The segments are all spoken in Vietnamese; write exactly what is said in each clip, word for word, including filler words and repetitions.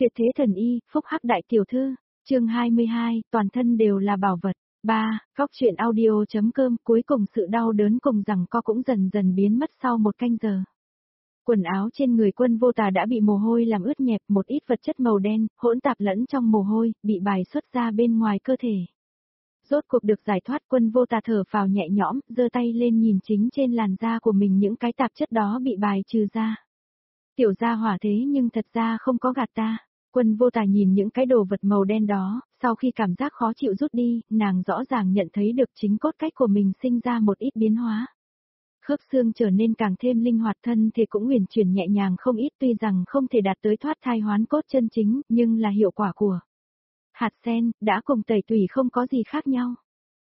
Tuyệt thế thần y, phúc hắc đại tiểu thư, chương hai mươi hai, toàn thân đều là bảo vật. ba. Góc truyện audio.com. Cuối cùng sự đau đớn cùng rằng co cũng dần dần biến mất sau một canh giờ. Quần áo trên người Quân Vô Tà đã bị mồ hôi làm ướt nhẹp, một ít vật chất màu đen, hỗn tạp lẫn trong mồ hôi, bị bài xuất ra bên ngoài cơ thể. Rốt cuộc được giải thoát, Quân Vô Tà thở phào nhẹ nhõm, giơ tay lên nhìn chính trên làn da của mình những cái tạp chất đó bị bài trừ ra. Tiểu gia hỏa thế nhưng thật ra không có gạt ta. Quân Vô Tà nhìn những cái đồ vật màu đen đó, sau khi cảm giác khó chịu rút đi, nàng rõ ràng nhận thấy được chính cốt cách của mình sinh ra một ít biến hóa. Khớp xương trở nên càng thêm linh hoạt, thân thể cũng uyển chuyển nhẹ nhàng không ít, tuy rằng không thể đạt tới thoát thai hoán cốt chân chính, nhưng là hiệu quả của hạt sen, đã cùng tẩy tủy không có gì khác nhau.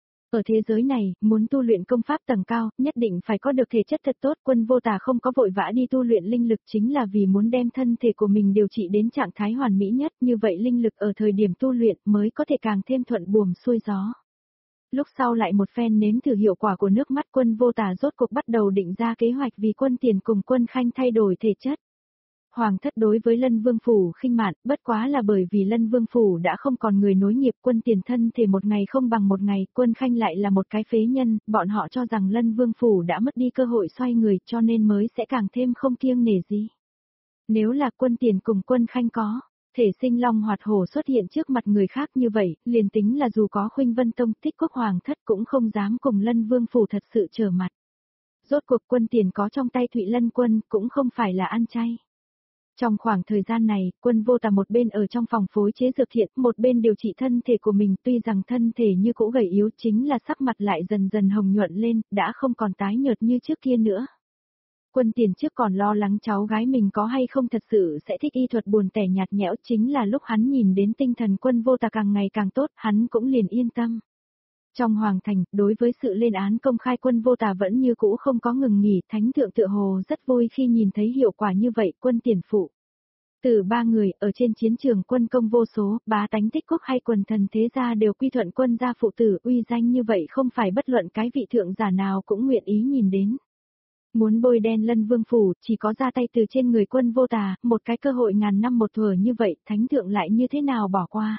Ở thế giới này, muốn tu luyện công pháp tầng cao, nhất định phải có được thể chất thật tốt. Quân Vô Tà không có vội vã đi tu luyện linh lực chính là vì muốn đem thân thể của mình điều trị đến trạng thái hoàn mỹ nhất, như vậy linh lực ở thời điểm tu luyện mới có thể càng thêm thuận buồm xuôi gió. Lúc sau lại một phen nếm thử hiệu quả của nước mắt, Quân Vô Tà rốt cuộc bắt đầu định ra kế hoạch vì Quân Tiền cùng Quân Khanh thay đổi thể chất. Hoàng thất đối với Lân Vương Phủ khinh mạn, bất quá là bởi vì Lân Vương Phủ đã không còn người nối nghiệp. Quân Tiền thân thể một ngày không bằng một ngày, Quân Khanh lại là một cái phế nhân, bọn họ cho rằng Lân Vương Phủ đã mất đi cơ hội xoay người cho nên mới sẽ càng thêm không kiêng nể gì. Nếu là Quân Tiền cùng Quân Khanh có thể sinh long hoạt hổ xuất hiện trước mặt người khác như vậy, liền tính là dù có Khuynh Vân Tông, Tích Quốc Hoàng thất cũng không dám cùng Lân Vương Phủ thật sự trở mặt. Rốt cuộc Quân Tiền có trong tay Thụy Lân Quân cũng không phải là ăn chay. Trong khoảng thời gian này, Quân Vô Tà một bên ở trong phòng phối chế dược thiện, một bên điều trị thân thể của mình, tuy rằng thân thể như cũ gầy yếu, chính là sắc mặt lại dần dần hồng nhuận lên, đã không còn tái nhợt như trước kia nữa. Quân Tiền trước còn lo lắng cháu gái mình có hay không thật sự sẽ thích y thuật buồn tẻ nhạt nhẽo, chính là lúc hắn nhìn đến tinh thần Quân Vô Tà càng ngày càng tốt, hắn cũng liền yên tâm. Trong hoàng thành, đối với sự lên án công khai Quân Vô Tà vẫn như cũ không có ngừng nghỉ, thánh thượng tựa hồ rất vui khi nhìn thấy hiệu quả như vậy. Quân Tiền phụ từ ba người, ở trên chiến trường quân công vô số, bá tánh Tích Quốc hay quần thần thế gia đều quy thuận Quân gia phụ tử, uy danh như vậy không phải bất luận cái vị thượng giả nào cũng nguyện ý nhìn đến. Muốn bôi đen Lân Vương Phủ, chỉ có ra tay từ trên người Quân Vô Tà, một cái cơ hội ngàn năm một thuở như vậy, thánh thượng lại như thế nào bỏ qua.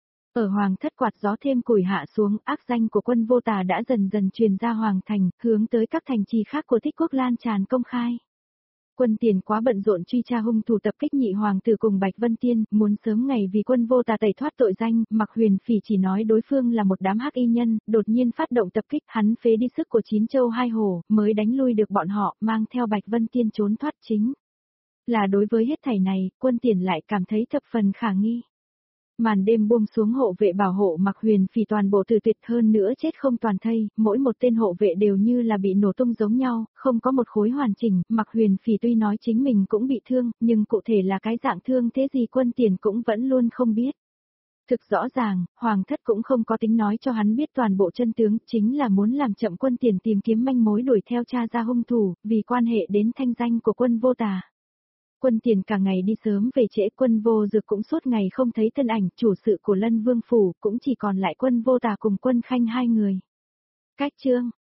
Ở hoàng thất quạt gió thêm củi hạ xuống, ác danh của Quân Vô Tà đã dần dần truyền ra hoàng thành, hướng tới các thành trì khác của Tích Quốc lan tràn công khai. Quân Tiền quá bận rộn truy tra hung thủ tập kích nhị hoàng tử cùng Bạch Vân Tiên, muốn sớm ngày vì Quân Vô Tà tẩy thoát tội danh. Mặc Huyền Phỉ chỉ nói đối phương là một đám hắc y nhân, đột nhiên phát động tập kích, hắn phế đi sức của chín châu hai hồ, mới đánh lui được bọn họ, mang theo Bạch Vân Tiên trốn thoát. Chính là đối với hết thảy này, Quân Tiền lại cảm thấy thập phần khả nghi. Màn đêm buông xuống, hộ vệ bảo hộ Mặc Huyền Phỉ toàn bộ từ tuyệt, hơn nữa chết không toàn thây, mỗi một tên hộ vệ đều như là bị nổ tung giống nhau, không có một khối hoàn chỉnh. Mặc Huyền Phỉ tuy nói chính mình cũng bị thương, nhưng cụ thể là cái dạng thương thế gì Quân Tiền cũng vẫn luôn không biết. Thực rõ ràng, hoàng thất cũng không có tính nói cho hắn biết toàn bộ chân tướng, chính là muốn làm chậm Quân Tiền tìm kiếm manh mối đuổi theo tra ra hung thủ, vì quan hệ đến thanh danh của Quân Vô Tà. Quân Tiền cả ngày đi sớm về trễ, Quân Vô Dực cũng suốt ngày không thấy thân ảnh, chủ sự của Lân Vương Phủ cũng chỉ còn lại Quân Vô Tà cùng Quân Khanh hai người. Cách chương